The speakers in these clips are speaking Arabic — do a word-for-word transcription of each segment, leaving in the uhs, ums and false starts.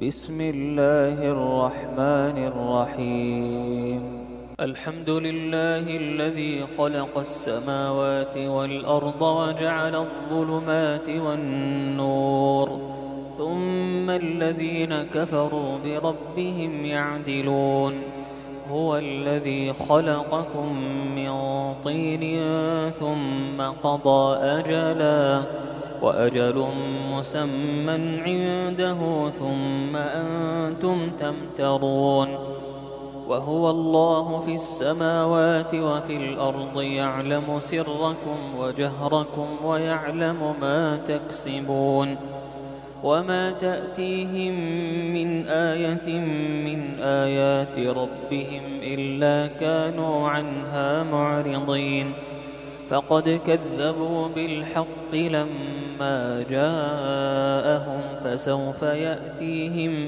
بسم الله الرحمن الرحيم. الحمد لله الذي خلق السماوات والأرض وجعل الظلمات والنور، ثم الذين كفروا بربهم يعدلون. هو الذي خلقكم من طين ثم قضى أجلا، وأجل مسمى عنده ثم أنتم تمترون. وهو الله في السماوات وفي الأرض يعلم سركم وجهركم ويعلم ما تكسبون. وما تأتيهم من آية من آيات ربهم إلا كانوا عنها معرضين. فقد كذبوا بالحق لما جاءهم، فسوف يأتيهم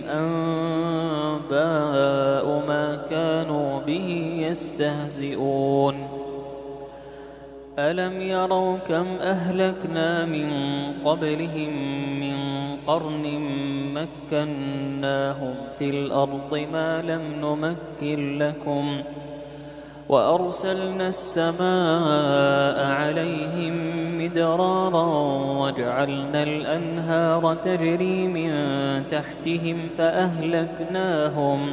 أنباء ما كانوا به يستهزئون. ألم يروا كم أهلكنا من قبلهم من قرن مكناهم في الأرض ما لم نمكن لكم، وأرسلنا السماء عليهم مدرارا وجعلنا الأنهار تجري من تحتهم فأهلكناهم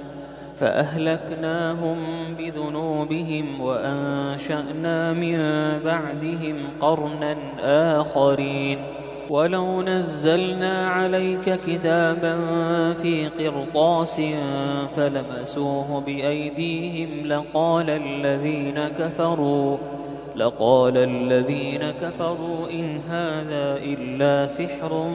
فأهلكناهم بذنوبهم وأنشأنا من بعدهم قرنا آخرين. ولو نزلنا عليك كتابا في قرطاس فلمسوه بأيديهم لقال الذين كفروا لقال الذين كفروا إن هذا إلا سحر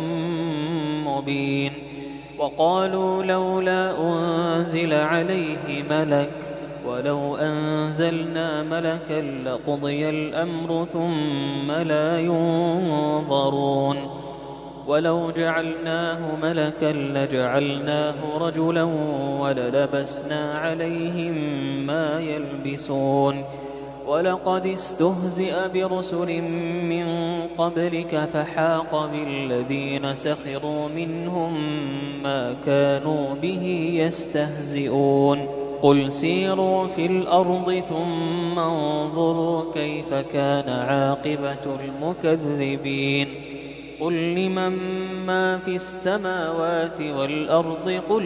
مبين. وقالوا لولا أنزل عليه ملك، ولو أنزلنا ملكا لقضي الأمر ثم لا ينظرون. ولو جعلناه ملكا لجعلناه رجلا وللبسنا عليهم ما يلبسون. ولقد استهزئ برسل من قبلك فحاق بالذين سخروا منهم ما كانوا به يستهزئون. قل سيروا في الأرض ثم انظروا كيف كان عاقبة المكذبين. قل لمن ما في السماوات والأرض قل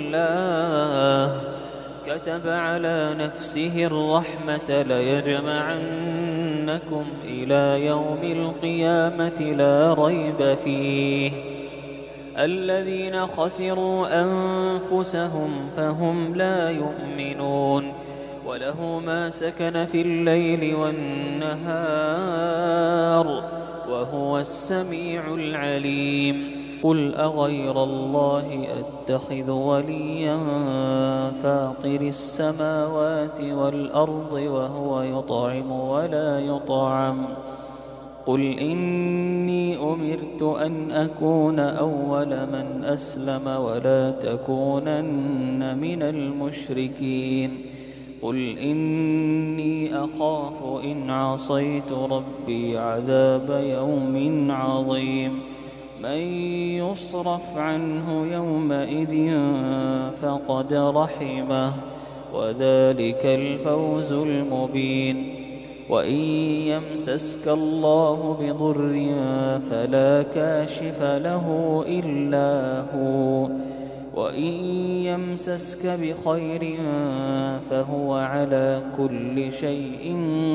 لله. كتب على نفسه الرحمة ليجمعنكم إلى يوم القيامة لا ريب فيه. الذين خسروا أنفسهم فهم لا يؤمنون. وله ما سكن في الليل والنهار وهو السميع العليم. قل أغير الله أتخذ وليا فاطر السماوات والأرض وهو يطعم ولا يطعم. قل إني أمرت أن أكون أول من أسلم ولا تكونن من المشركين. قل إني أخاف إن عصيت ربي عذاب يوم عظيم. من يصرف عنه يومئذ فقد رحمه، وذلك الفوز المبين. وإن يمسسك الله بضر فلا كاشف له إلا هو، وإن يمسسك بخير فهو على كل شيء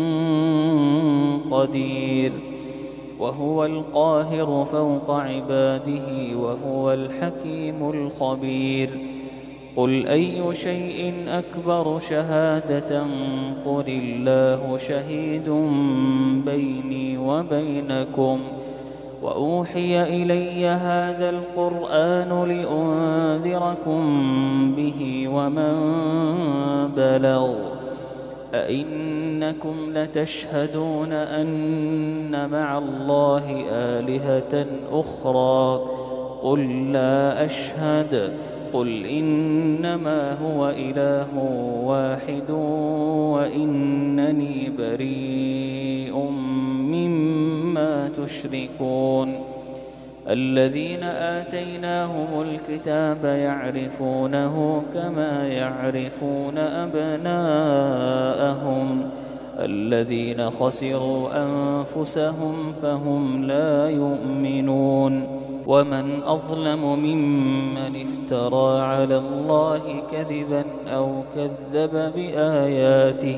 قدير. وهو القاهر فوق عباده وهو الحكيم الخبير. قل أي شيء أكبر شهادة قل الله شهيد بيني وبينكم. وأوحي إلي هذا القرآن لأنذركم به ومن بلغ. أئنكم لتشهدون أن مع الله آلهة أخرى؟ قل لا أشهد. قل إنما هو إله واحد وإنني بريء مما تشركون. الذين آتيناهم الكتاب يعرفونه كما يعرفون أبناءهم الذين خسروا أنفسهم فهم لا يؤمنون ومن أظلم ممن افترى على الله كذبا أو كذب بآياته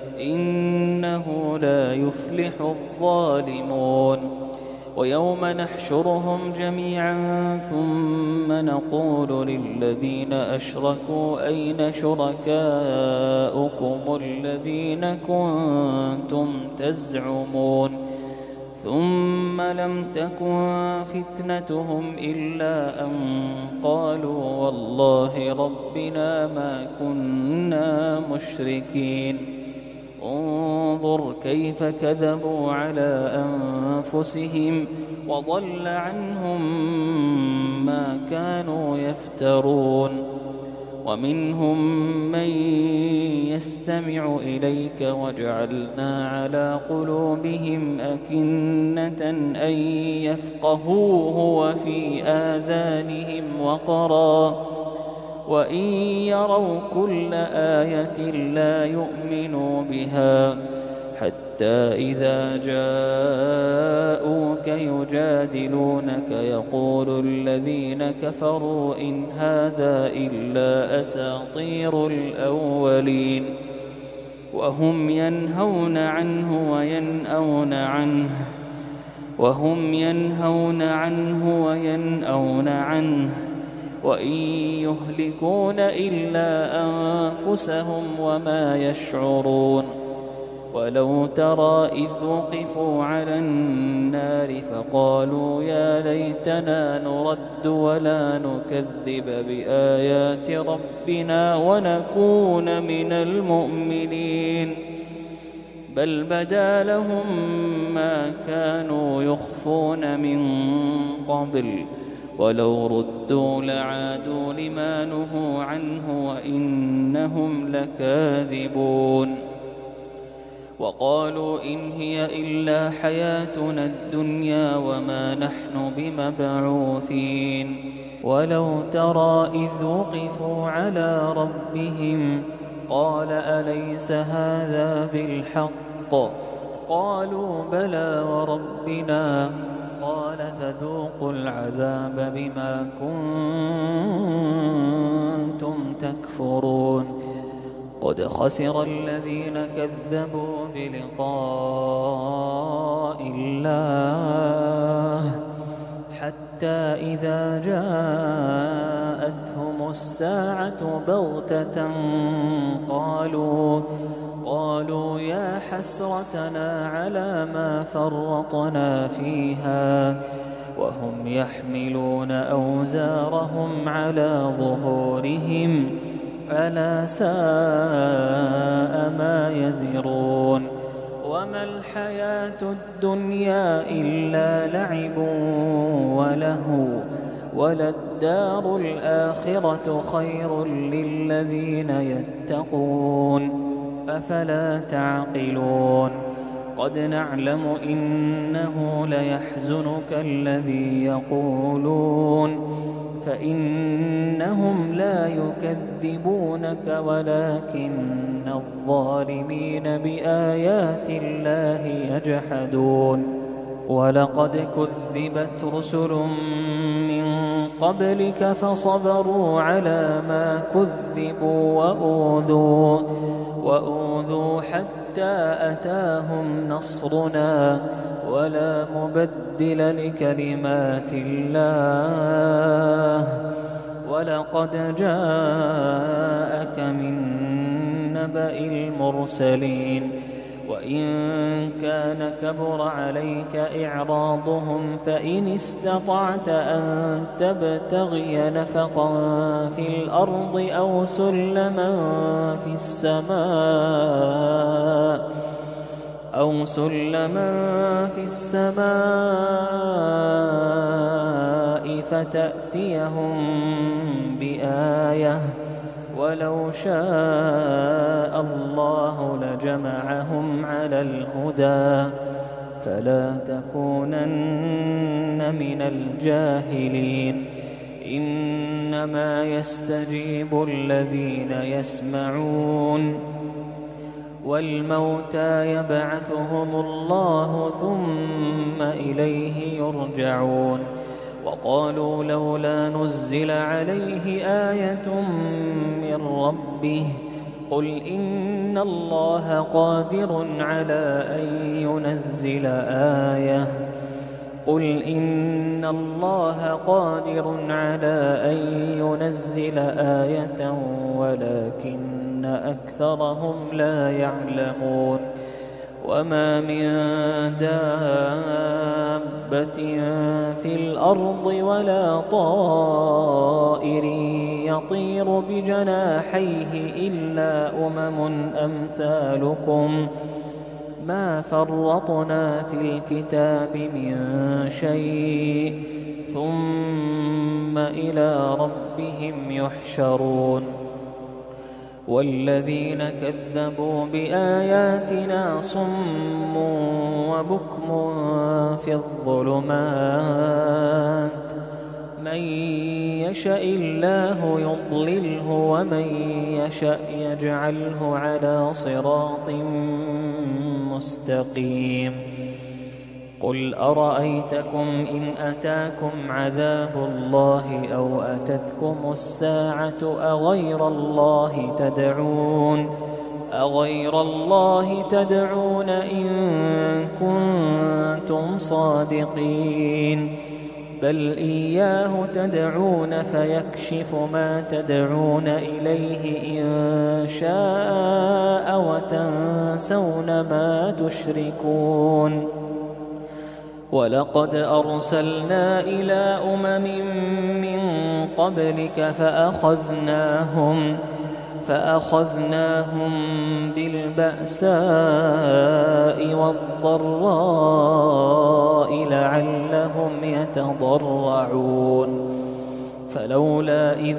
إنه لا يفلح الظالمون ويوم نحشرهم جميعا ثم نقول للذين أشركوا أين شركاؤكم الذين كنتم تزعمون ثم لم تكن فتنتهم إلا أن قالوا والله ربنا ما كنا مشركين انظر كيف كذبوا على أنفسهم وضل عنهم ما كانوا يفترون ومنهم من يستمع إليك وجعلنا على قلوبهم أكنة أن يفقهوه وفي آذانهم وقرا وإن يروا كل آية لا يؤمنوا بها حتى إذا جاءوك يجادلونك يقول الذين كفروا إن هذا إلا أساطير الأولين وهم ينهون عنه وينأون عنه وهم ينهون عنه وينأون عنه وإن يهلكون إلا أنفسهم وما يشعرون ولو ترى إذ وقفوا على النار فقالوا يا ليتنا نرد ولا نكذب بآيات ربنا ونكون من المؤمنين بل بدا لهم ما كانوا يخفون من قبل ولو ردوا لعادوا لما نهوا عنه وإنهم لكاذبون وقالوا إن هي إلا حياتنا الدنيا وما نحن بمبعوثين ولو ترى إذ وقفوا على ربهم قال أليس هذا بالحق قالوا بلى وربنا قال فذوقوا العذاب بما كنتم تكفرون قد خسر الذين كذبوا بلقاء الله حتى إذا جاءتهم الساعة بغتة قالوا قالوا يا حسرتنا على ما فرطنا فيها وهم يحملون أوزارهم على ظهورهم ألا ساء ما يزرون وما الحياة الدنيا إلا لعب ولهو وللدار الآخرة خير للذين يتقون أفلا تعقلون قد نعلم إنه ليحزنك الذي يقولون فإنهم لا يكذبونك ولكن الظالمين بآيات الله يجحدون ولقد كذبت رسل من قبلك فصبروا على ما كذبوا وأوذوا وأوذوا حتى أتاهم نصرنا ولا مبدل لكلمات الله ولقد جاءك من نبأ المرسلين وإن كان كبر عليك إعراضهم فإن استطعت أن تبتغي نفقا في الأرض أو سلما في السماء أو سلما في السماء فتأتيهم بآية ولو شاء الله لجمعهم على الهدى فلا تكونن من الجاهلين إنما يستجيب الذين يسمعون والموتى يبعثهم الله ثم إليه يرجعون وقالوا لولا نزل عليه آية من ربه قل إن الله قادر على أن ينزل آية قل إن الله قادر على أن ينزل آية ولكن أكثرهم لا يعلمون وما من دابة في الأرض ولا طائر يطير بجناحيه إلا أمم أمثالكم ما فرطنا في الكتاب من شيء ثم إلى ربهم يحشرون والذين كذبوا بآياتنا صم وبكم في الظلمات من يشاء الله يضلله ومن يشاء يجعله على صراط مستقيم قل أرأيتكم إن أتاكم عذاب الله أو أتتكم الساعة أغير الله تدعون أغير الله تدعون إن كنتم صادقين بل إياه تدعون فيكشف ما تدعون إليه إن شاء وتنسون ما تشركون ولقد أرسلنا إلى أمم من قبلك فأخذناهم فأخذناهم بالبأساء والضراء لعلهم يتضرعون فلولا إذ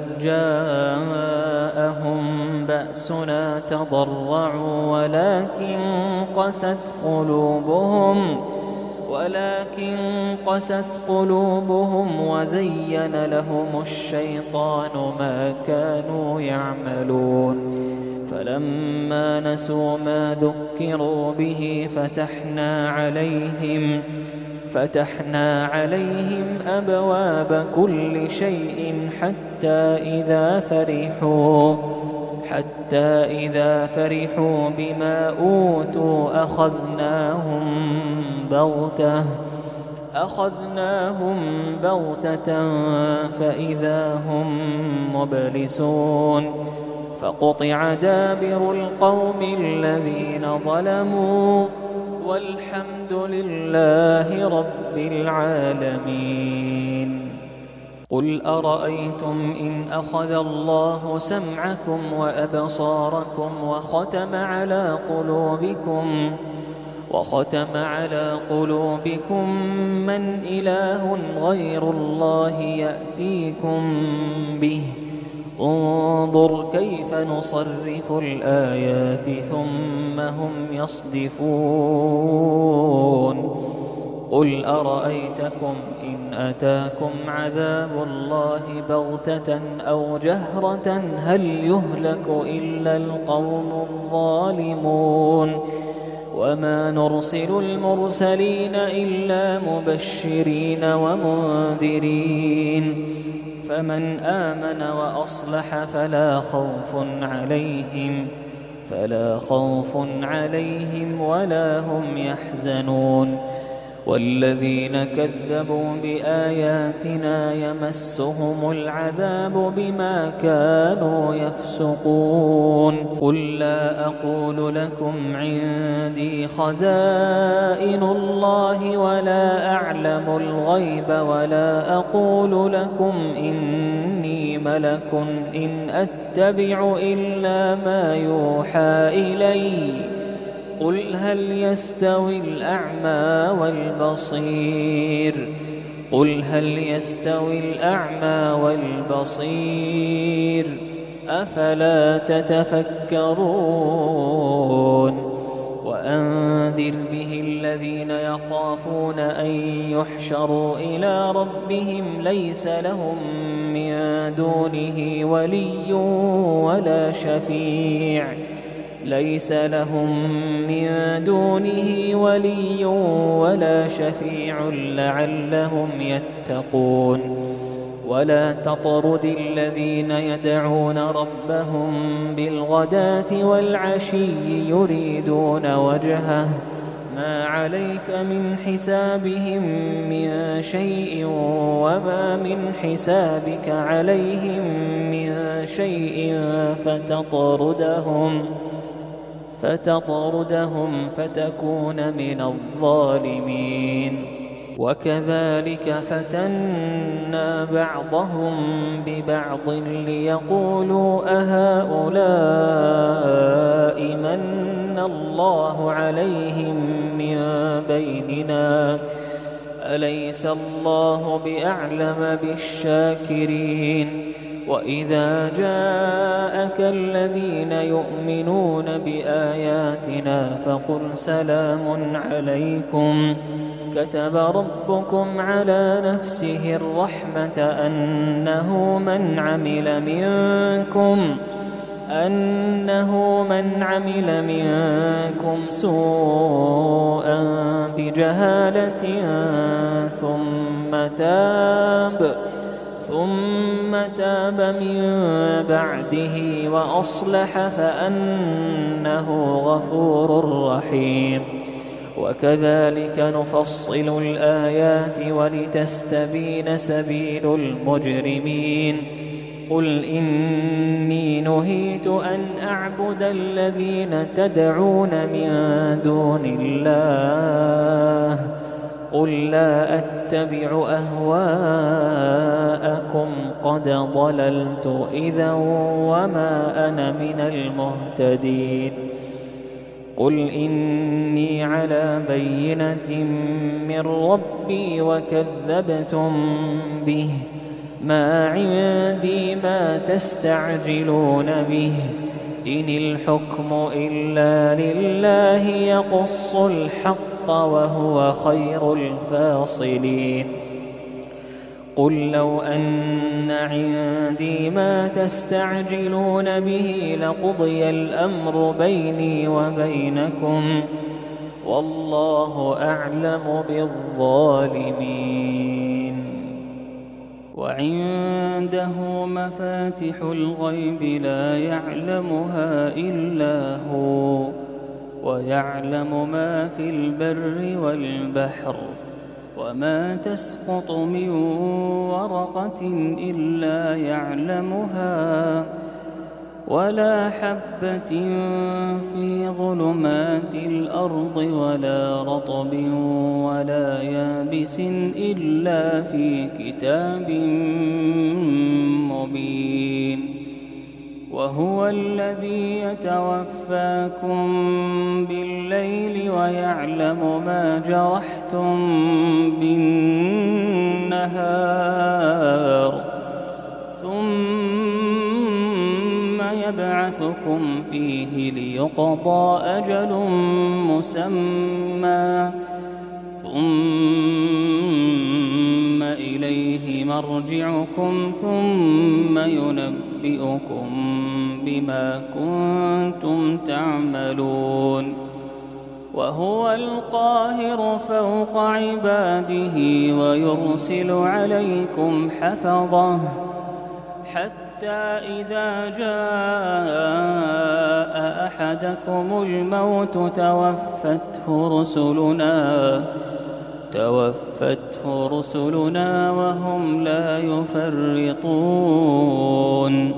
جاءهم بأسنا تضرعوا ولكن قست قلوبهم ولكن قست قلوبهم وزين لهم الشيطان ما كانوا يعملون فلما نسوا ما ذكروا به فتحنا عليهم فتحنا عليهم أبواب كل شيء حتى إذا فرحوا حتى إذا فرحوا بما أوتوا أخذناهم بغتة أخذناهم بغتة فإذا هم مبلسون فقطع دابر القوم الذين ظلموا والحمد لله رب العالمين قل أرأيتم إن أخذ الله سمعكم وأبصاركم وختم على قلوبكم وختم على قلوبكم من إله غير الله يأتيكم به انظر كيف نصرف الآيات ثم هم يصدفون قل أرأيتكم إن أتاكم عذاب الله بغتة أو جهرة هل يهلك إلا القوم الظالمون وما نرسل المرسلين إلا مبشرين ومنذرين فمن آمن وأصلح فلا خوف عليهم فلا خوف عليهم ولا هم يحزنون والذين كذبوا بآياتنا يمسهم العذاب بما كانوا يفسقون قل لا أقول لكم عندي خزائن الله ولا أعلم الغيب ولا أقول لكم إني ملك إن أتبع إلا ما يوحى إلي قل هل يستوي الأعمى والبصير قل هل يستوي الأعمى والبصير أفلا تتفكرون وأنذر به الذين يخافون أن يحشروا إلى ربهم ليس لهم من دونه ولي ولا شفيع ليس لهم من دونه ولي ولا شفيع لعلهم يتقون ولا تطرد الذين يدعون ربهم بالغداة والعشي يريدون وجهه ما عليك من حسابهم من شيء وما من حسابك عليهم من شيء فتطردهم فتطردهم فتكون من الظالمين وكذلك فتنا بعضهم ببعض ليقولوا أهؤلاء من الله عليهم من بيننا أليس الله بأعلم بالشاكرين وإذا جاءك الذين يؤمنون بآياتنا فقل سلام عليكم كتب ربكم على نفسه الرحمة أنه من عمل منكم أنه من عمل منكم سوءا بجهالة ثم تاب ثم تاب من بعده وأصلح فأنه غفور رحيم وكذلك نفصل الآيات ولتستبين سبيل المجرمين قل إني نهيت أن أعبد الذين تدعون من دون الله قل لا أتبع أهواءكم قد ضللت إذا وما أنا من المهتدين قل إني على بينة من ربي وكذبتم به ما عندي ما تستعجلون به إن الحكم إلا لله يقص الحق وهو خير الفاصلين قل لو أن عندي ما تستعجلون به لقضي الأمر بيني وبينكم والله أعلم بالظالمين وعنده مفاتح الغيب لا يعلمها إلا هو ويعلم ما في البر والبحر وما تسقط من ورقة إلا يعلمها ولا حبة في ظلمات الأرض ولا رطب ولا يابس إلا في كتاب مبين وهو الذي يتوفاكم بالليل ويعلم ما جرحتم بالنهار ثم يبعثكم فيه ليقضى أجل مسمى ثم إليه مرجعكم ثم ينبئكم بما كنتم تعملون وهو القاهر فوق عباده ويرسل عليكم حفظه حتى إذا جاء أحدكم الموت توفته رسلنا توفته رسلنا وهم لا يفرطون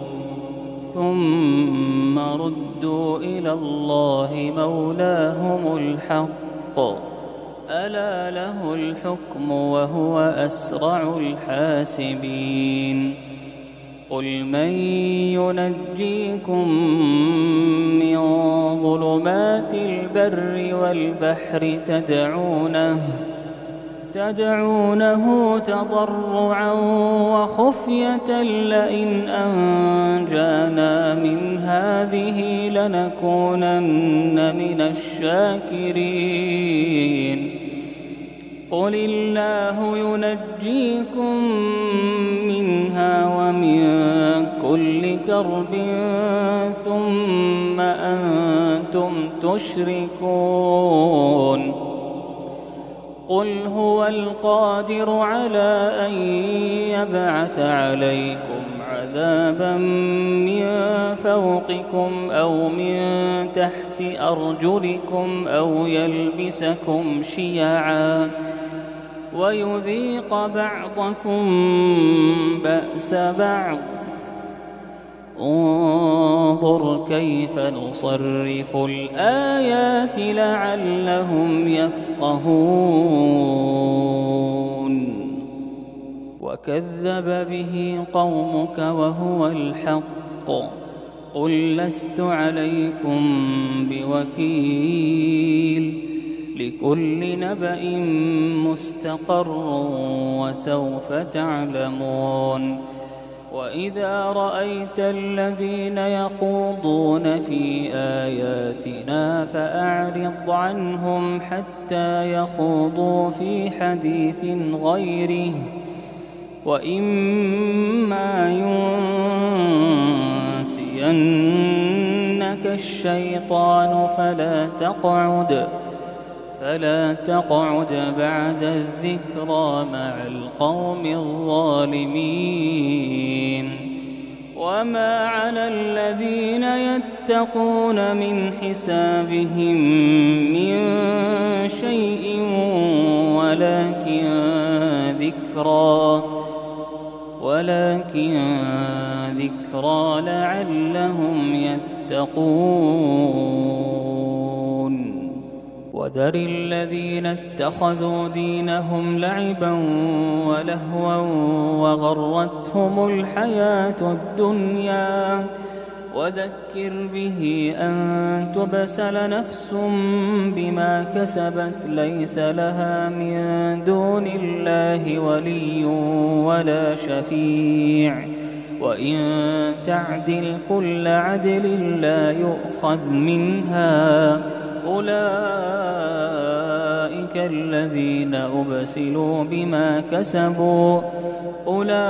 ثم ردوا إلى الله مولاهم الحق ألا له الحكم وهو أسرع الحاسبين قل من ينجيكم من ظلمات البر والبحر تدعونه تدعونه تضرعا وخفية لئن أنجانا من هذه لنكونن من الشاكرين قل الله ينجيكم منها ومن كل كرب ثم أنتم تشركون قل هو القادر على أن يبعث عليكم عذابا من فوقكم أو من تحت أرجلكم أو يلبسكم شيعا ويذيق بعضكم بأس بعض انظر كيف نصرف الآيات لعلهم يفقهون وكذب به قومك وهو الحق قل لست عليكم بوكيل لكل نبأ مستقر وسوف تعلمون وإذا رأيت الذين يخوضون في آياتنا فأعرض عنهم حتى يخوضوا في حديث غيره وإما ينسينك الشيطان فلا تقعد فلا تقعد بعد الذكرى مع القوم الظالمين وما على الذين يتقون من حسابهم من شيء ولكن ذكرى ولكن ذكرى لعلهم يتقون وذر الذين اتخذوا دينهم لعبا ولهوا وغرتهم الحياة الدنيا وذكر به أن تبسل نفس بما كسبت ليس لها من دون الله ولي ولا شفيع وإن تعدل كل عدل لا يؤخذ منها أولئك الذين أبسلوا بما كسبوا أولئك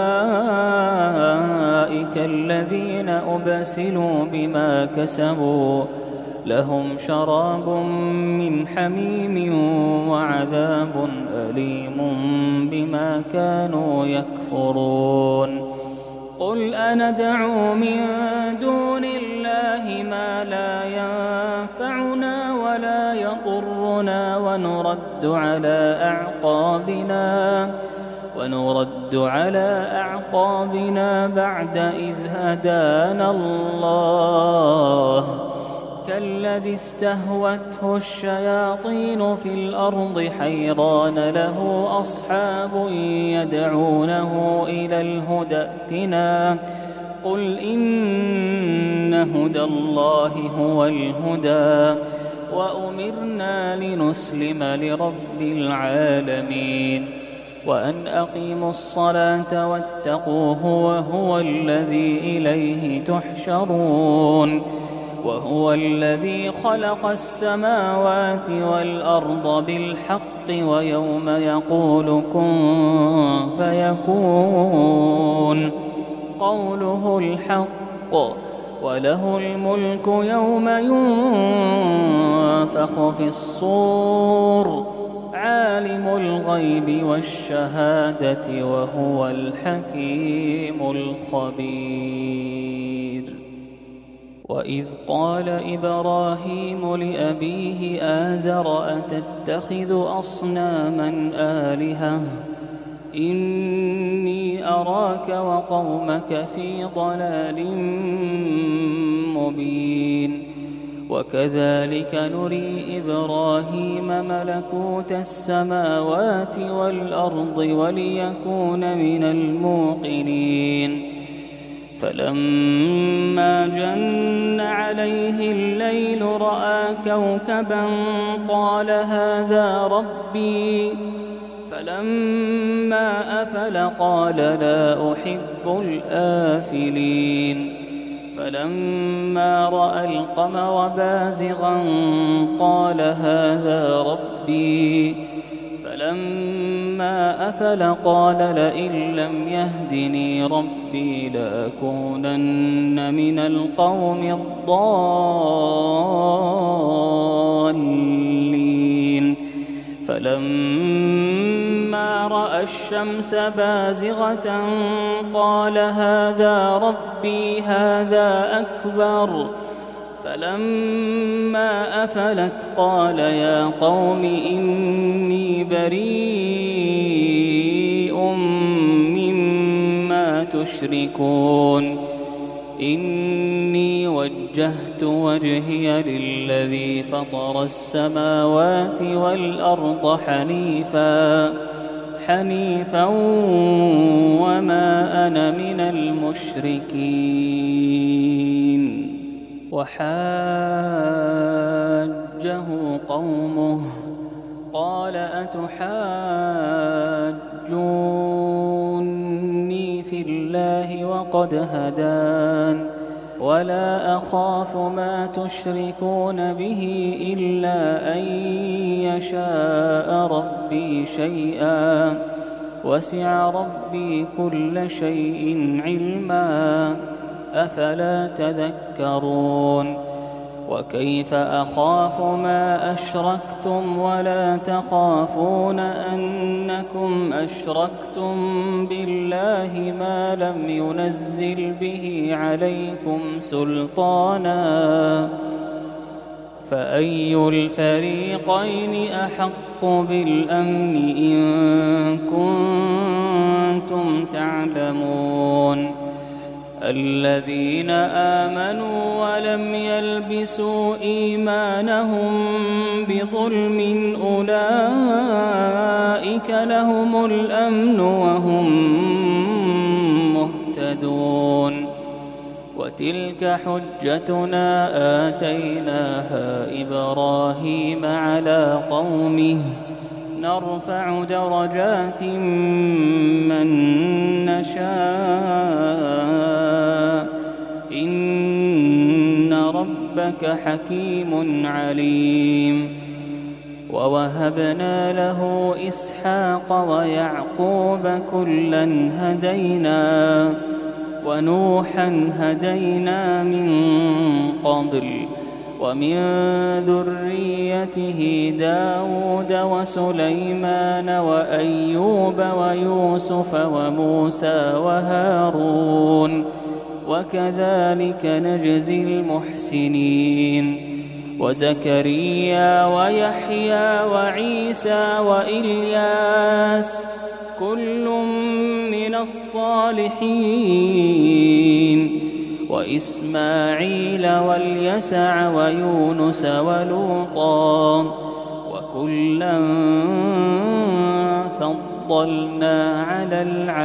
الذين أبسلوا بما كسبوا لهم شراب من حميم وعذاب أليم بما كانوا يكفرون قل أندعو من دون الله ما لا ينفعنا ولا يضرنا ونرد على أعقابنا ونرد على أعقابنا بعد إذ هدانا الله كالذي استهوته الشياطين في الأرض حيران له أصحاب يدعونه إلى الهدى ائتنا قل إن هدى الله هو الهدى وأمرنا لنسلم لرب العالمين وأن أقيموا الصلاة واتقوه وهو الذي إليه تحشرون وهو الذي خلق السماوات والأرض بالحق ويوم يقول كن فيكون قوله الحق وله الملك يوم ينفخ في الصور عالم الغيب والشهادة وهو الحكيم الخبير وإذ قال إبراهيم لأبيه آزر أتتخذ أصناما آلهة إني أراك وقومك في ضلال مبين وكذلك نري إبراهيم ملكوت السماوات والأرض وليكون من الموقنين فلما جن عليه الليل رأى كوكبا قال هذا ربي فلما أفل قال لا أحب الآفلين فلما رأى القمر بازغا قال هذا ربي فلما أفل قال لئن لم يهدني ربي لأكونن من القوم الضالين فلما رأى الشمس بازغة قال هذا ربي هذا أكبر فلما أفلت قال يا قوم إني بريء مما تشركون إني وجهت وجهي للذي فطر السماوات والأرض حنيفا حنيفا وما أنا من المشركين وحاجه قومه قال أتحاجوني في الله وقد هدان ولا أخاف ما تشركون به إلا أن يشاء ربي شيئا وسع ربي كل شيء علما أفلا تذكرون وكيف أخاف ما أشركتم ولا تخافون أنكم أشركتم بالله ما لم ينزل به عليكم سلطانا فأي الفريقين أحق بالأمن إن كنتم تعلمون الذين آمنوا ولم يلبسوا إيمانهم بظلم أولئك لهم الأمن وهم مهتدون وتلك حجتنا آتيناها إبراهيم على قومه نرفع درجات من نشاء إن ربك حكيم عليم ووهبنا له إسحاق ويعقوب كلا هدينا ونوحا هدينا من قبل ومن ذريته داود وسليمان وأيوب ويوسف وموسى وهارون وكذلك نجزي المحسنين وزكريا ويحيى وعيسى وإلياس كل من الصالحين وإسماعيل واليسع ويونس ولوطا وكلا فضلنا على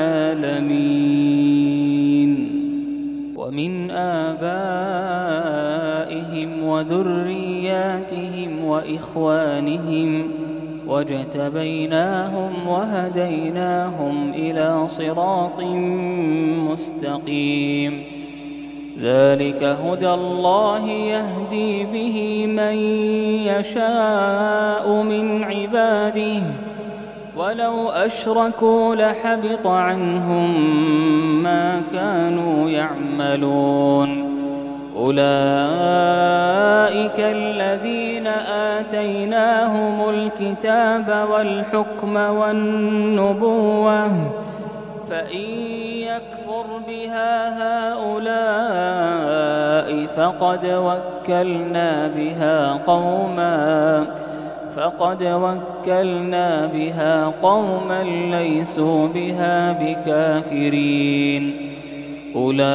العالمين ومن آبائهم وذرياتهم وإخوانهم واجتبيناهم وهديناهم إلى صراط مستقيم ذلك هدى الله يهدي به من يشاء من عباده ولو أشركوا لحبط عنهم ما كانوا يعملون أولئك الذين آتيناهم الكتاب والحكم والنبوة فإن يكفر بها هؤلاء فقد وكلنا بها قوما فقد وكلنا بها قوما ليسوا بها بكافرين أولئك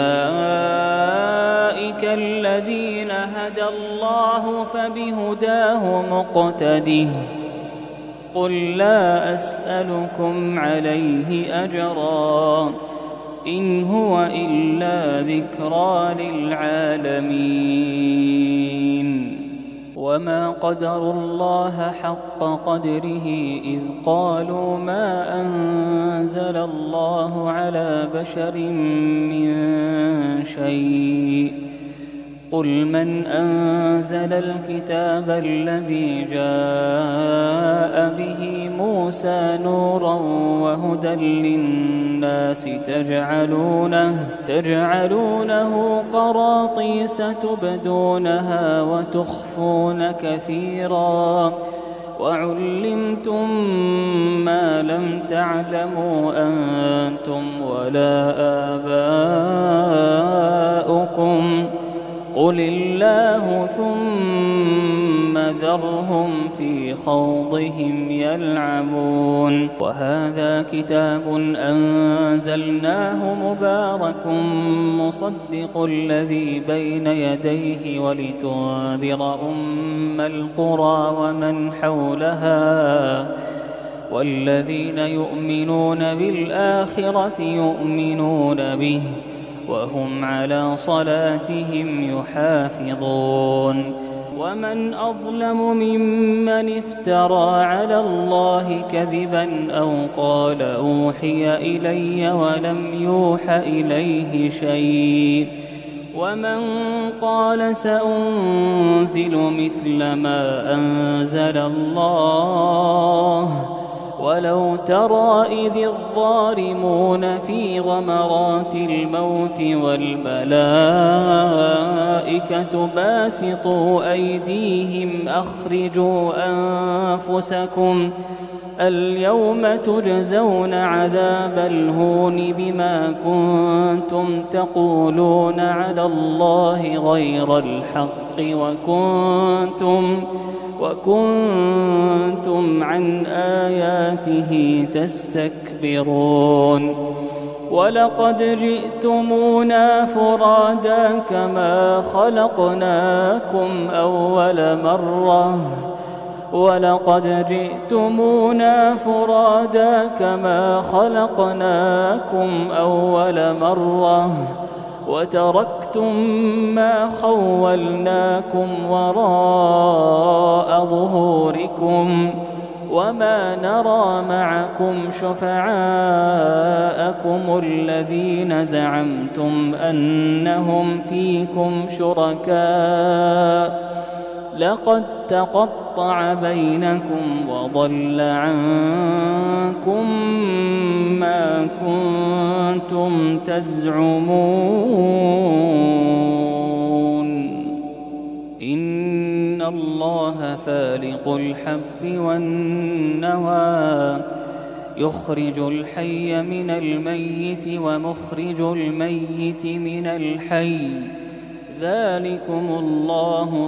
الذين هدى الله فبهداه مقتده قل لا أسألكم عليه أجرا إن هو إلا ذكرى للعالمين وما قدروا الله حق قدره إذ قالوا ما أنزل الله على بشر من شيء قل من أنزل الكتاب الذي جاء به موسى نورا وهدى للناس تجعلونه, تجعلونه قراطيس تبدونها وتخفون كثيرا وعلمتم ما لم تعلموا أنتم ولا آباؤكم قل الله ثم ذرهم في خوضهم يلعبون. وهذا كتاب أنزلناه مبارك مصدق الذي بين يديه ولتنذر أم القرى ومن حولها والذين يؤمنون بالآخرة يؤمنون به وهم على صلاتهم يحافظون. ومن أظلم ممن افترى على الله كذبا أو قال أوحي إلي ولم يوح إليه شيء ومن قال سأنزل مثل ما أنزل الله ولو ترى إذ الظالمون في غمرات الموت والملائكة باسطوا أيديهم أخرجوا أنفسكم اليوم تجزون عذاب الهون بما كنتم تقولون على الله غير الحق وكنتم وكنتم عن آياته تستكبرون. ولقد جئتمونا فرادا كما خلقناكم أول مرة ولقد جئتمونا فرادا كما خلقناكم أول مرة وتركتم ما خولناكم وراء ظهوركم وما نرى معكم شفعاءكم الذين زعمتم أنهم فيكم شركاء لقد تقطع بينكم وضل عنكم ما كنتم تزعمون. إن الله فالق الحب والنوى يخرج الحي من الميت ومخرج الميت من الحي ذلكم الله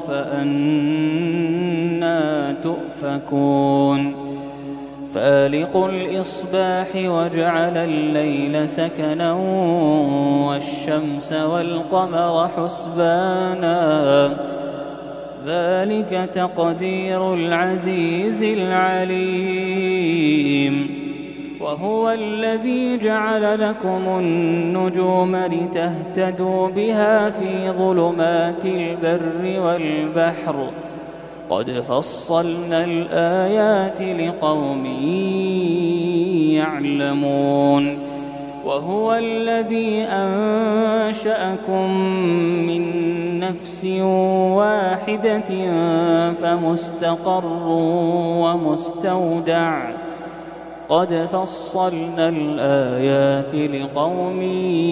فأنى تؤفكون. فالق الإصباح وجعل الليل سكنا والشمس والقمر حسبانا ذلك تقدير العزيز العليم. وهو الذي جعل لكم النجوم لتهتدوا بها في ظلمات البر والبحر قد فصلنا الآيات لقوم يعلمون. وهو الذي أنشأكم من نفس واحدة فمستقر ومستودع قد فصلنا الآيات لقوم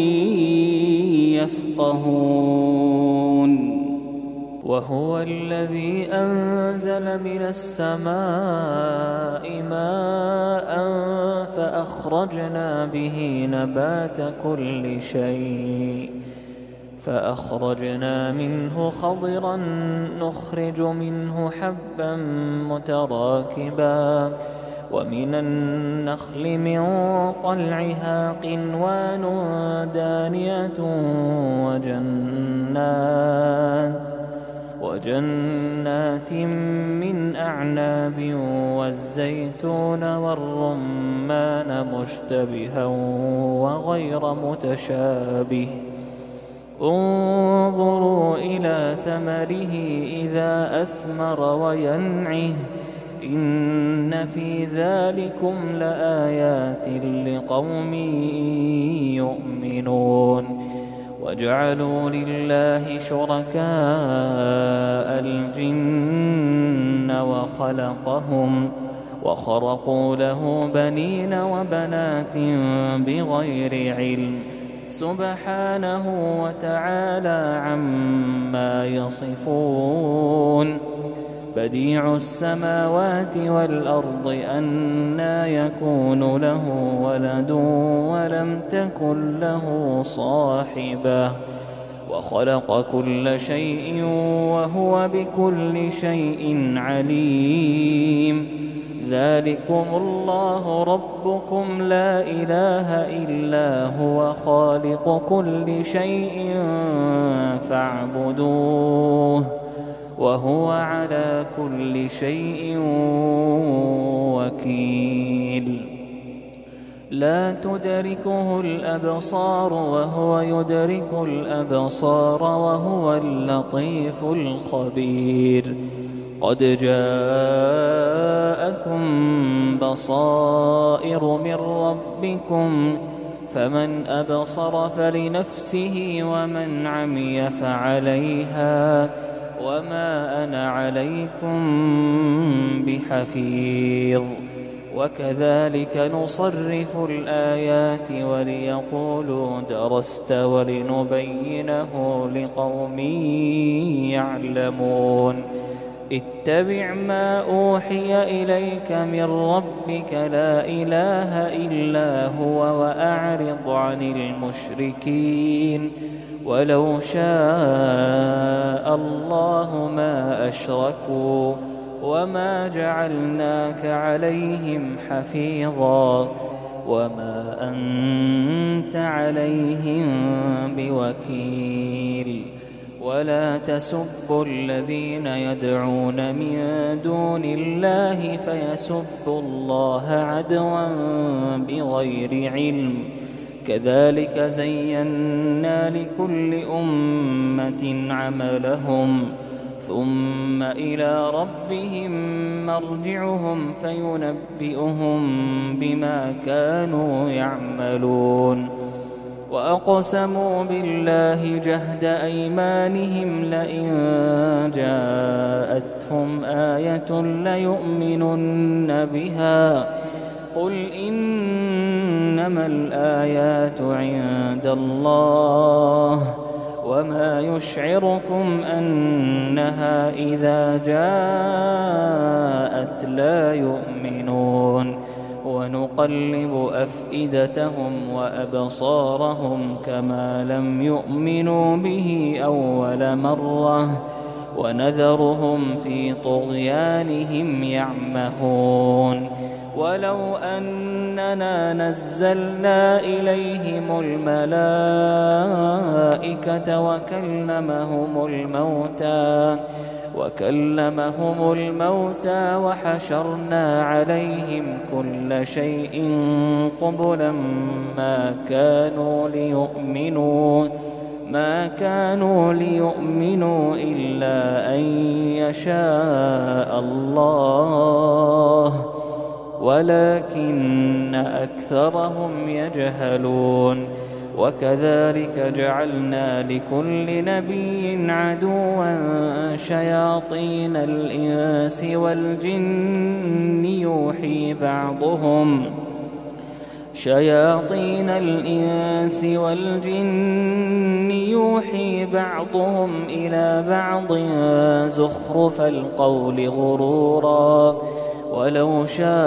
يفقهون. وهو الذي أنزل من السماء ماء فأخرجنا به نبات كل شيء فأخرجنا منه خضرا نخرج منه حبا متراكبا ومن النخل من طلعها قنوان دانية وجنات وجنات من أعناب والزيتون والرمان مشتبها وغير متشابه انظروا إلى ثمره إذا أثمر وينعه إن في ذلكم لآيات لقوم يؤمنون وجعلوا لله شركاء الجن وخلقهم وخرقوا له بنين وبنات بغير علم سبحانه وتعالى عما يصفون بديع السماوات والأرض أنى يكون له ولد ولم تكن له صاحبة وخلق كل شيء وهو بكل شيء عليم ذلكم الله ربكم لا إله إلا هو خالق كل شيء فاعبدوه وهو على كل شيء وكيل لا تدركه الأبصار وهو يدرك الأبصار وهو اللطيف الخبير قد جاءكم بصائر من ربكم فمن أبصر فلنفسه ومن عمي فعليها وما أنا عليكم بحفيظ وكذلك نصرف الآيات وليقولوا درست ولنبينه لقوم يعلمون اتبع ما أوحي إليك من ربك لا إله إلا هو وأعرض عن المشركين ولو شاء الله ما أشركوا وما جعلناك عليهم حفيظا وما أنت عليهم بوكيل ولا تسبوا الذين يدعون من دون الله فيسبوا الله عدوا بغير علم كذلك زينا لكل أمة عملهم ثم إلى ربهم مرجعهم فينبئهم بما كانوا يعملون وأقسموا بالله جهد أيمانهم لئن جاءتهم آية ليؤمنن بها قل إنما الآيات عند الله وما يشعركم أنها إذا جاءت لا يؤمنون ونقلب أفئدتهم وأبصارهم كما لم يؤمنوا به أول مرة ونذرهم في طغيانهم يعمهون ولو أننا نزلنا إليهم الملائكة وكلمهم الموتى وكلمهم الموتى وحشرنا عليهم كل شيء قبلا ما كانوا ليؤمنوا ما كانوا ليؤمنوا إلا أن يشاء الله ولكن أكثرهم يجهلون وكذلك جعلنا لكل نبي عدوا شياطين الإنس والجن يوحي بعضهم شياطين الإنس والجن يوحي بعضهم إلى بعض زخرف القول غرورا ولو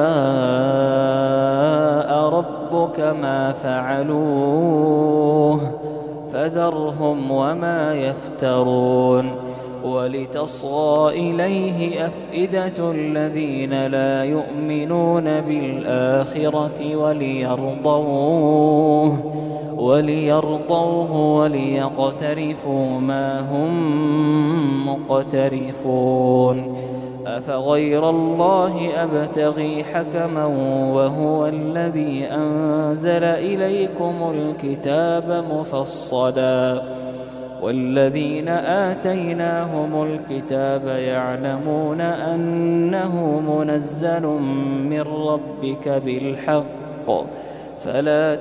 شاء ربك ما فعلوه فذرهم وما يفترون ولتصغى إليه أفئدة الذين لا يؤمنون بالآخرة وليرضوه وليرضوه وليقترفوا ما هم مقترفون أفغير الله أبتغي حكما وهو الذي أنزل إليكم الكتاب مفصلا والذين آتيناهم الكتاب يعلمون أنه منزل من ربك بالحق فلا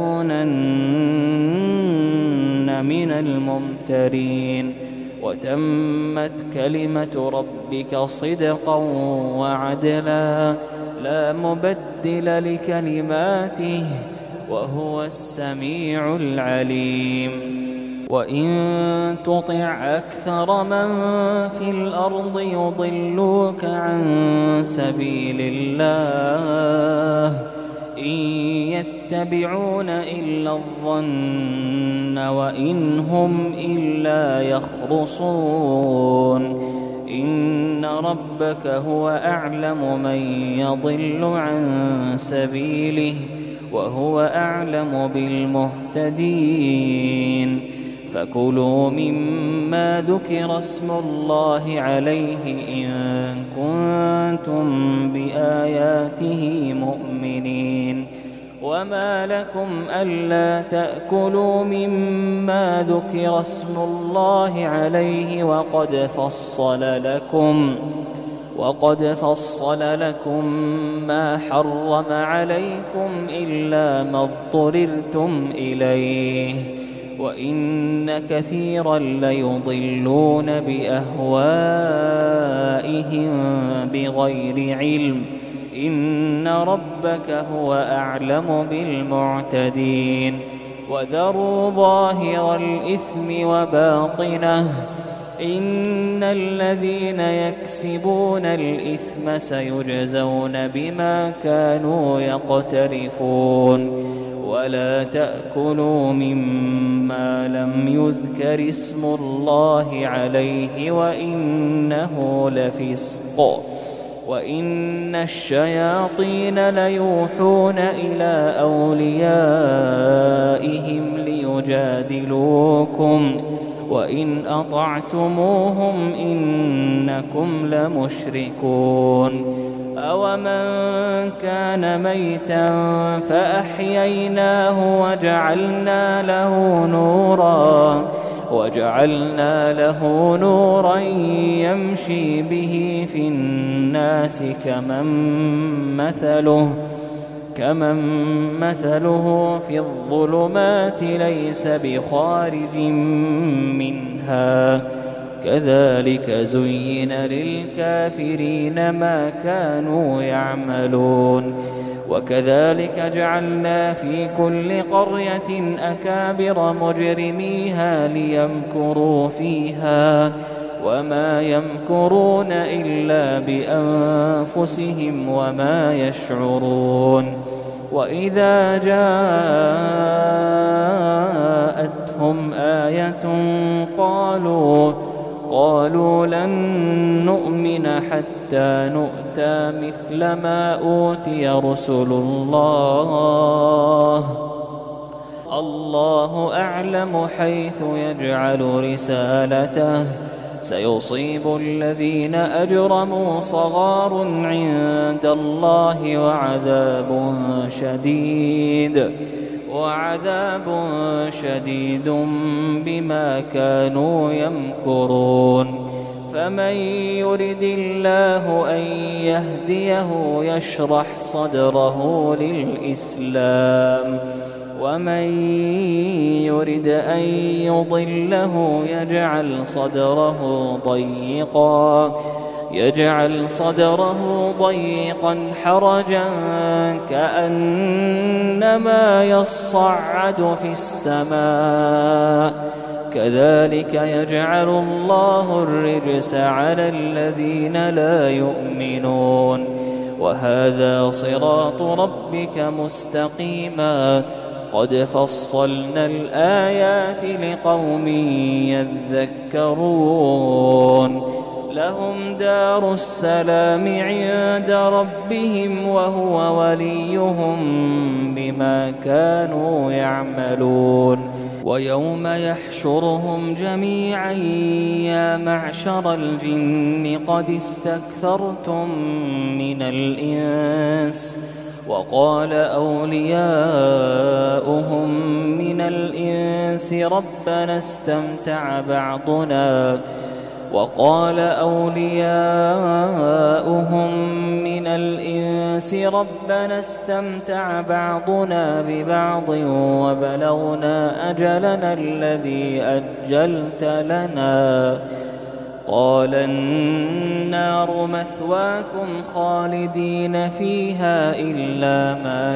تكونن من الممترين وتمت كلمة ربك صدقا وعدلا لا مبدل لكلماته وهو السميع العليم وإن تطع أكثر من في الأرض يضلوك عن سبيل الله إن يتبعون إلا الظن وإن هم إلا يخرصون إن ربك هو أعلم من يضل عن سبيله وهو أعلم بالمهتدين فكلوا مما ذكر اسم الله عليه إن كنتم بآياته مؤمنين وما لكم ألا تأكلوا مما ذكر اسم الله عليه وقد فصل لكم وقد فصل لكم ما حرم عليكم إلا ما اضطررتم إليه وإن كثيرا ليضلون بأهوائهم بغير علم إن ربك هو أعلم بالمعتدين وذروا ظاهر الإثم وباطنه إن الذين يكسبون الإثم سيجزون بما كانوا يقترفون ولا تأكلوا مما لم يذكر اسم الله عليه وإنه لفسق وإن الشياطين ليوحون إلى أوليائهم ليجادلوكم وإن أطعتموهم إنكم لمشركون أومن كان ميتا فأحييناه وجعلنا له نورا وجعلنا له نورا يمشي به في الناس كمن مثله كمن مثله في الظلمات ليس بخارج منها كذلك زين للكافرين ما كانوا يعملون وكذلك جعلنا في كل قرية أكابر مجرميها ليمكروا فيها وما يمكرون إلا بأنفسهم وما يشعرون وإذا جاءتهم آية قالوا قالوا لن نؤمن حتى نؤتى مثل ما أوتي رسل الله الله أعلم حيث يجعل رسالته سيصيب الذين أجرموا صغار عند الله وعذاب شديد وعذاب شديد بما كانوا يمكرون فمن يرد الله أن يهديه يشرح صدره للإسلام ومن يرد أن يضله يجعل صدره ضيقا يجعل صدره ضيقا حرجا كأنما يصعد في السماء كذلك يجعل الله الرجس على الذين لا يؤمنون وهذا صراط ربك مستقيما قد فصلنا الآيات لقوم يذكرون لهم دار السلام عند ربهم وهو وليهم بما كانوا يعملون ويوم يحشرهم جميعا يا معشر الجن قد استكثرتم من الإنس وقال أولياؤهم من الإنس ربنا استمتع بعضنا وقال أولياؤهم من الإنس ربنا استمتع بعضنا ببعض وبلغنا أجلنا الذي أجلت لنا قال النار مثواكم خالدين فيها إلا ما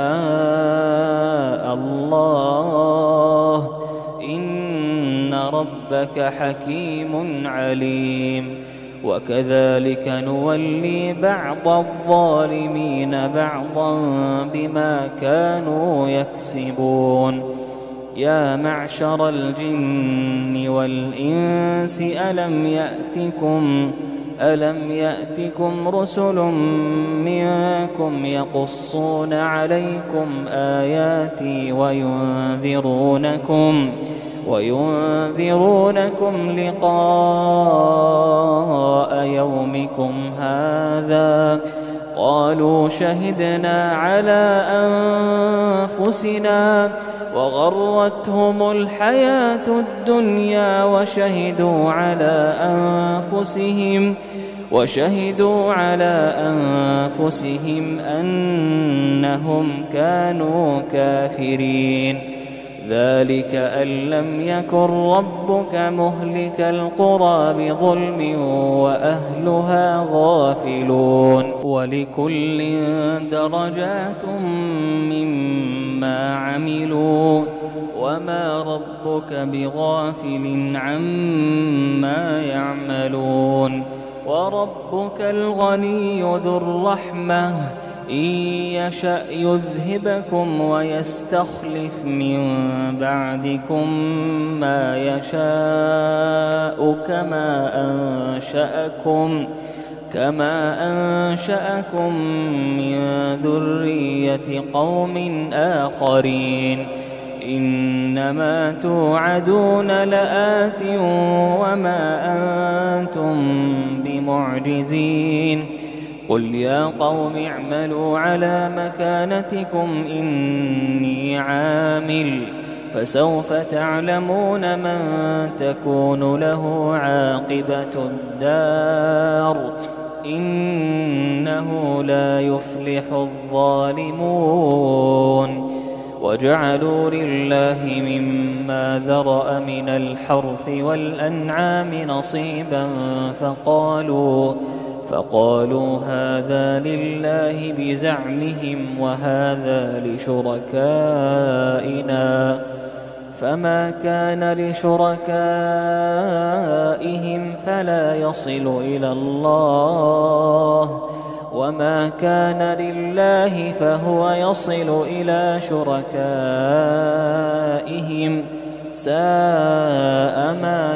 شاء الله إن ربك حكيم عليم وكذلك نولي بعض الظالمين بعضا بما كانوا يكسبون يا معشر الجن والإنس ألم يأتكم ألم يأتكم رسل منكم يقصون عليكم آياتي وينذرونكم وينذرونكم لقاء يومكم هذا قالوا شهدنا على أنفسنا وغرتهم الحياة الدنيا وشهدوا على أنفسهم وشهدوا على أنفسهم أنهم كانوا كافرين ذلك أن لم يكن ربك مهلك القرى بظلم وأهلها غافلون ولكل درجات مما عملوا وما ربك بغافل عما يعملون وربك الغني ذو الرحمة إن يشأ يذهبكم ويستخلف من بعدكم ما يشاء كما أنشأكم كما أنشأكم من ذرية قوم آخرين إنما توعدون لآت وما أنتم بمعجزين قل يا قوم اعملوا على مكانتكم إني عامل فسوف تعلمون من تكون له عاقبة الدار إنه لا يفلح الظالمون وجعلوا لله مما ذرأ من الحرث والأنعام نصيبا فقالوا فقالوا هذا لله بزعمهم وهذا لشركائنا فما كان لشركائهم فلا يصل إلى الله وما كان لله فهو يصل إلى شركائهم ساء ما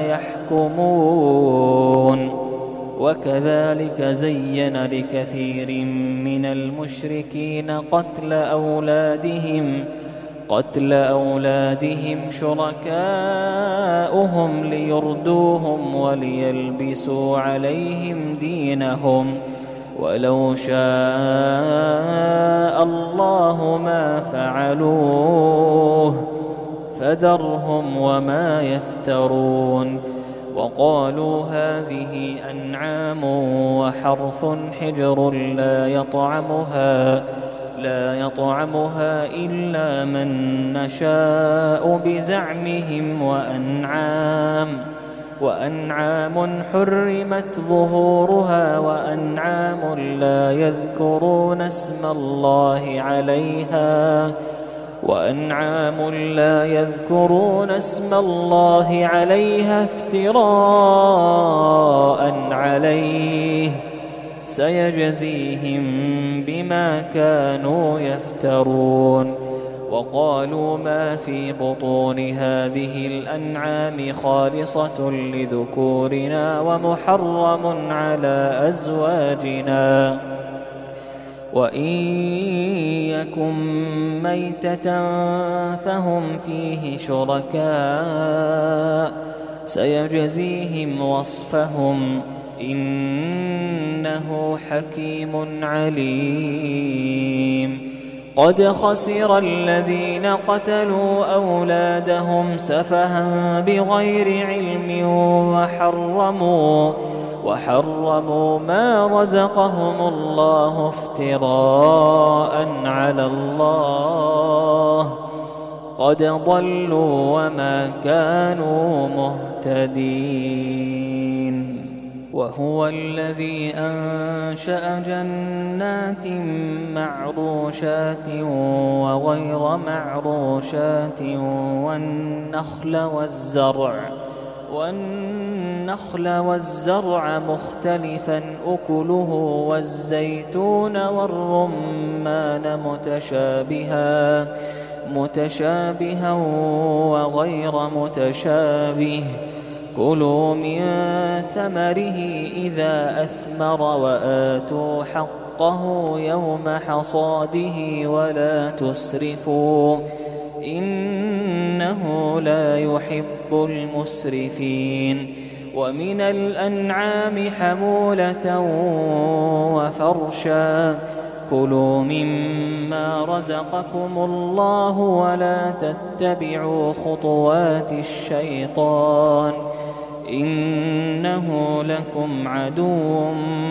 يحكمون وكذلك زين لكثير من المشركين قتل أولادهم قتل أولادهم شركاؤهم ليردوهم وليلبسوا عليهم دينهم ولو شاء الله ما فعلوه فذرهم وما يفترون وقالوا هذه أنعام وحرث حجر لا يطعمها لا يطعمها إلا من نشاء بزعمهم وأنعام وأنعام حرمت ظهورها وأنعام لا يذكرون اسم الله عليها وأنعام لا يذكرون اسم الله عليها افتراء عليه سيجزيهم بما كانوا يفترون وقالوا ما في بطون هذه الأنعام خالصة لذكورنا ومحرم على أزواجنا وإن يكن ميتة فهم فيه شركاء سيجزيهم وصفهم إنه حكيم عليم. قد خسر الذين قتلوا أولادهم سفها بغير علم وحرموا وحرموا ما رزقهم الله افتراء على الله. قد ضلوا وما كانوا مهتدين. وهو الذي أنشأ جنات معروشات وغير معروشات والنخل والزرع والنخل والزرع مختلفا أكله والزيتون والرمان متشابها متشابها وغير متشابه. كلوا من ثمره إذا أثمر وآتوا حقه يوم حصاده ولا تسرفوا إنه لا يحب المسرفين. ومن الأنعام حمولة وفرشا. كلوا مما رزقكم الله ولا تتبعوا خطوات الشيطان إنه لكم عدو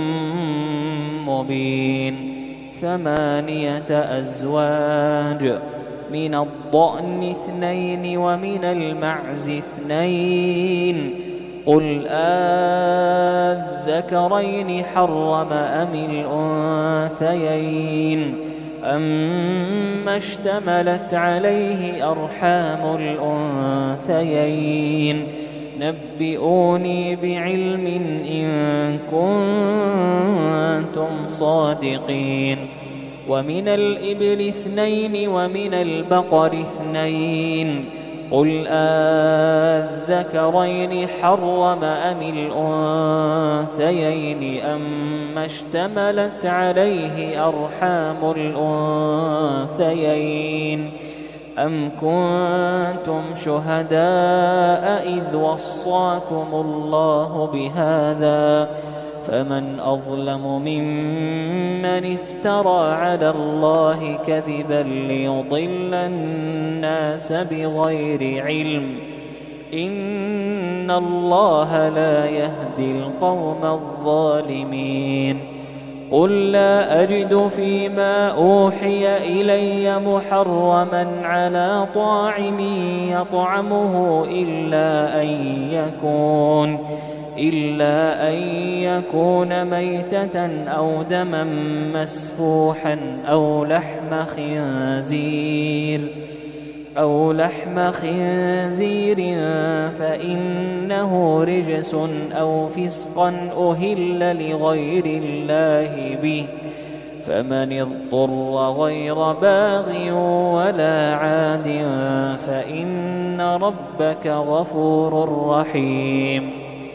مبين. ثمانية أزواج من الضأن اثنين ومن المعز اثنين. قل آذكرين حرم أم الأنثيين أما اشتملت عليه أرحام الأنثيين. نبئوني بعلم إن كنتم صادقين. ومن الإبل اثنين ومن البقر اثنين. قل آذكرين حرم أم الأنثيين أما اشتملت عليه أرحام الأنثيين. أم كنتم شهداء إذ وصاكم الله بهذا فمن أظلم ممن افترى على الله كذبا ليضل الناس بغير علم إن الله لا يهدي القوم الظالمين. قل لا أجد فيما أوحي إلي محرما على طاعم يطعمه إلا أن يكون إلا أن يكون ميتة أو دما مسفوحا أو لحم خنزير أو لحم خنزير فإنه رجس أو فسقا أهل لغير الله به فمن اضطر غير باغ ولا عاد فإن ربك غفور رحيم.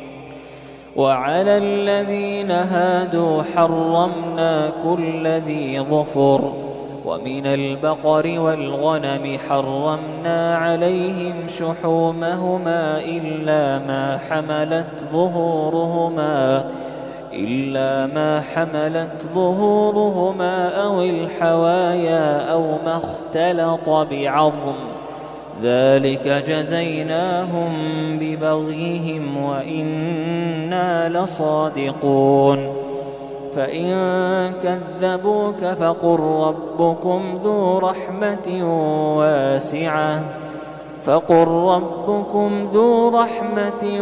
وعلى الذين هادوا حرمنا كل ذي ظفر ومن البقر والغنم حرمنا عليهم شحومهما إلا ما حملت ظهورهما إلا ما حملت ظهورهما أو الحوايا أو ما اختلط بعظم ذلك جزيناهم ببغيهم وإنا لصادقون. فإن كذبوك فقل ربكم ذو رحمة واسعة فقل ربكم ذو رحمة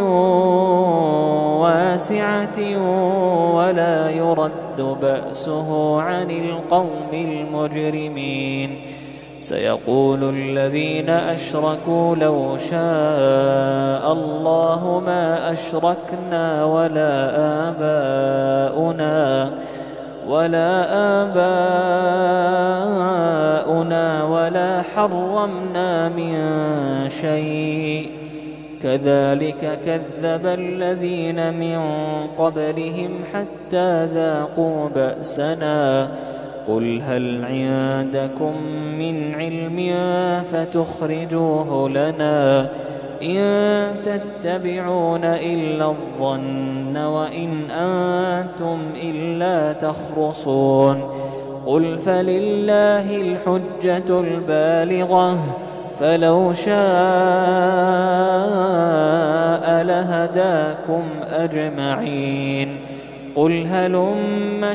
واسعة ولا يرد بأسه عن القوم المجرمين. سيقول الذين أشركوا لو شاء الله ما أشركنا ولا آباؤنا ولا آباؤنا ولا حرمنا من شيء كذلك كذب الذين من قبلهم حتى ذاقوا بأسنا. قل هل عندكم من علم فتخرجوه لنا إن تتبعون إلا الظن وإن أنتم إلا تخرصون قل فلله الحجة البالغة فلو شاء لهداكم أجمعين قل هلم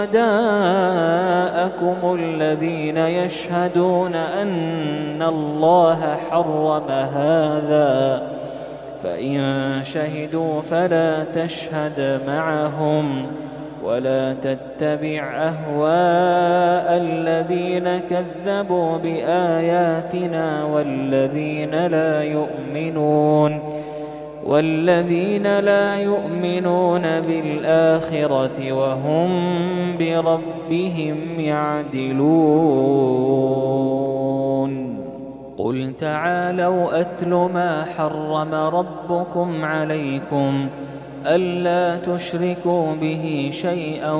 شهداءكم الذين يشهدون أن الله حرم هذا فإن شهدوا فلا تشهد معهم ولا تتبع أهواء الذين كذبوا بآياتنا والذين لا يؤمنون والذين لا يؤمنون بالآخرة وهم بربهم يعدلون قل تعالوا أتل ما حرم ربكم عليكم ألا تشركوا به شيئا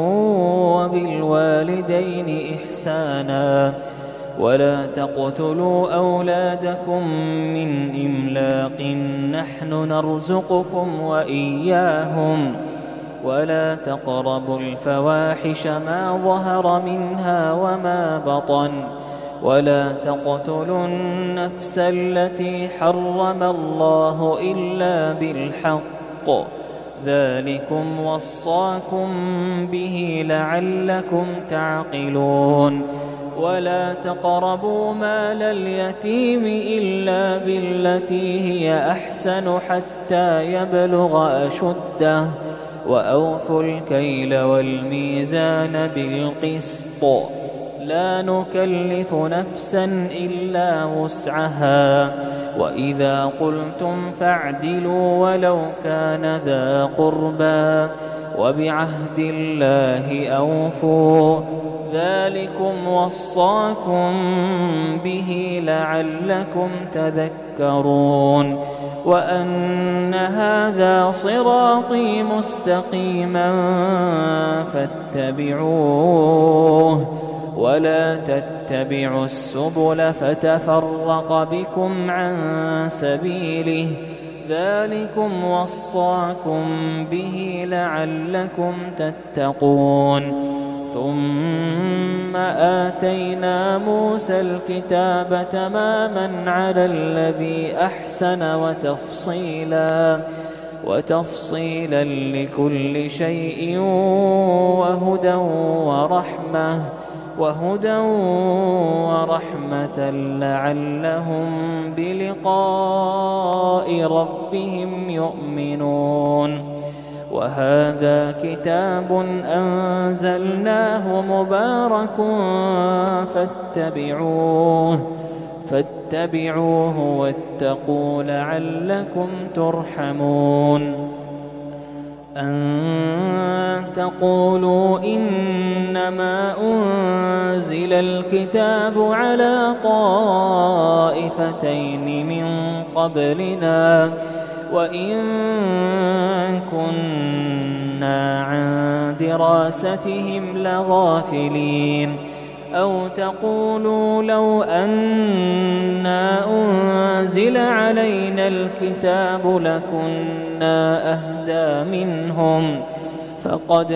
وبالوالدين إحسانا ولا تقتلوا أولادكم من إملاق نحن نرزقكم وإياهم ولا تقربوا الفواحش ما ظهر منها وما بطن ولا تقتلوا النفس التي حرم الله إلا بالحق ذلكم وصاكم به لعلكم تعقلون ولا تقربوا مال اليتيم إلا بالتي هي أحسن حتى يبلغ أشده وأوفوا الكيل والميزان بالقسط لا نكلف نفسا إلا وسعها وإذا قلتم فاعدلوا ولو كان ذا قربى وبعهد الله أوفوا ذلكم وصاكم به لعلكم تذكرون وأن هذا صراطي مستقيما فاتبعوه ولا تتبعوا السبل فتفرق بكم عن سبيله ذلكم وصاكم به لعلكم تتقون ثم آتينا موسى الكتاب تماما على الذي أحسن وتفصيلا وتفصيلا لكل شيء وهدى ورحمة وهدى ورحمة لعلهم بلقاء ربهم يؤمنون وهذا كتاب أنزلناه مبارك فاتبعوه فاتبعوه واتقوا لعلكم ترحمون أن تقولوا إنما أنزل الكتاب على طائفتين من قبلنا وإن كنا عن دراستهم لغافلين أو تقولوا لو أنا أنزل علينا الكتاب لكنا أهدى منهم فقد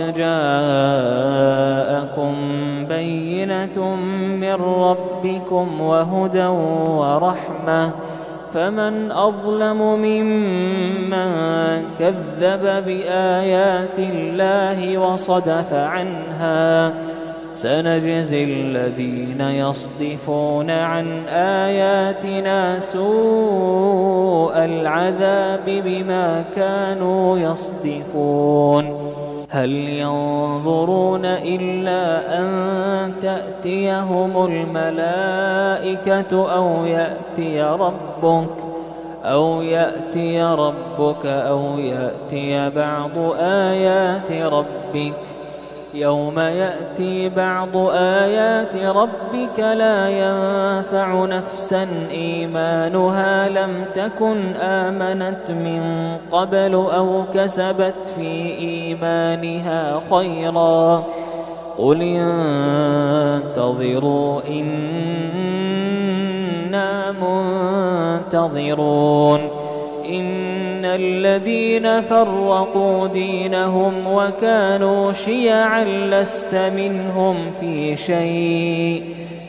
جاءكم بينة من ربكم وهدى ورحمة فمن أظلم ممن كذب بآيات الله وصدف عنها سنجزي الذين يصدفون عن آياتنا سوء العذاب بما كانوا يصدفون هل ينظرون إلا أن تأتيهم الملائكة أو يأتي ربك أو يأتي ربك أو يأتي بعض آيات ربك يوم يأتي بعض آيات ربك لا ينفع نفسا إيمانها لم تكن آمنت من قبل أو كسبت في إيمانها خيرا قل انتظروا إنا منتظرون إن الذين فرقوا دينهم وكانوا شيعا لست منهم في شيء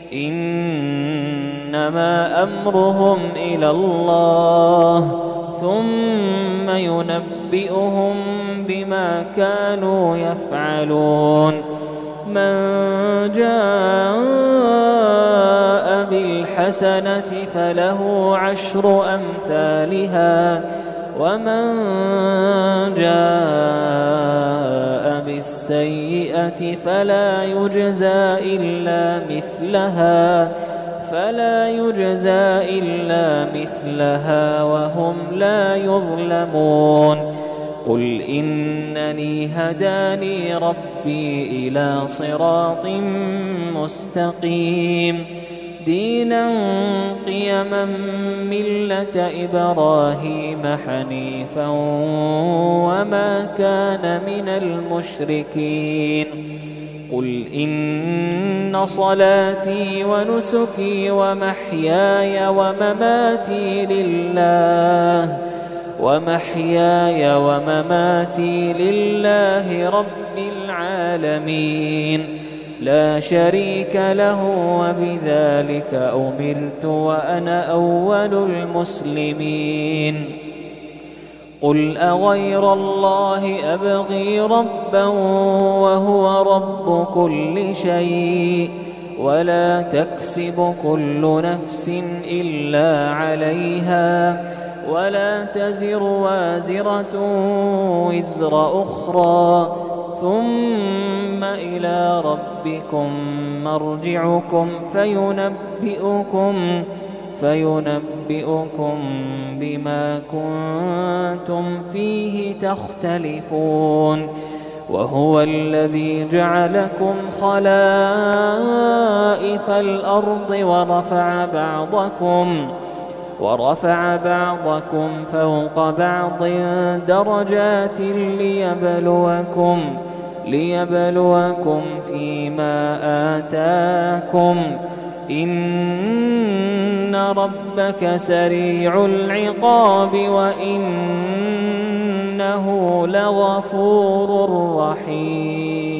إنما أمرهم إلى الله ثم ينبئهم بما كانوا يفعلون من جاء بالحسنة فله عشر أمثالها ومن جاء بالسيئة فلا يجزى إلا مثلها فلا يجزى إلا مثلها وهم لا يظلمون قل إنني هداني ربي إلى صراط مستقيم دينا قيما ملة إبراهيم حنيفا وما كان من المشركين قل إن صلاتي ونسكي ومحياي ومماتي لله ومحياي ومماتي لله رب العالمين لا شريك له وبذلك أمرت وأنا أول المسلمين قل أغير الله أبغي ربا وهو رب كل شيء ولا تكسب كل نفس إلا عليها ولا تزر وازرة وزر أخرى ثم إلى ربكم مرجعكم فينبئكم فينبئكم بما كنتم فيه تختلفون وهو الذي جعلكم خلائف الأرض ورفع بعضكم ورفع بعضكم فوق بعض درجات ليبلوكم ليبلوكم فيما آتاكم إن ربك سريع العقاب وإنه لغفور رحيم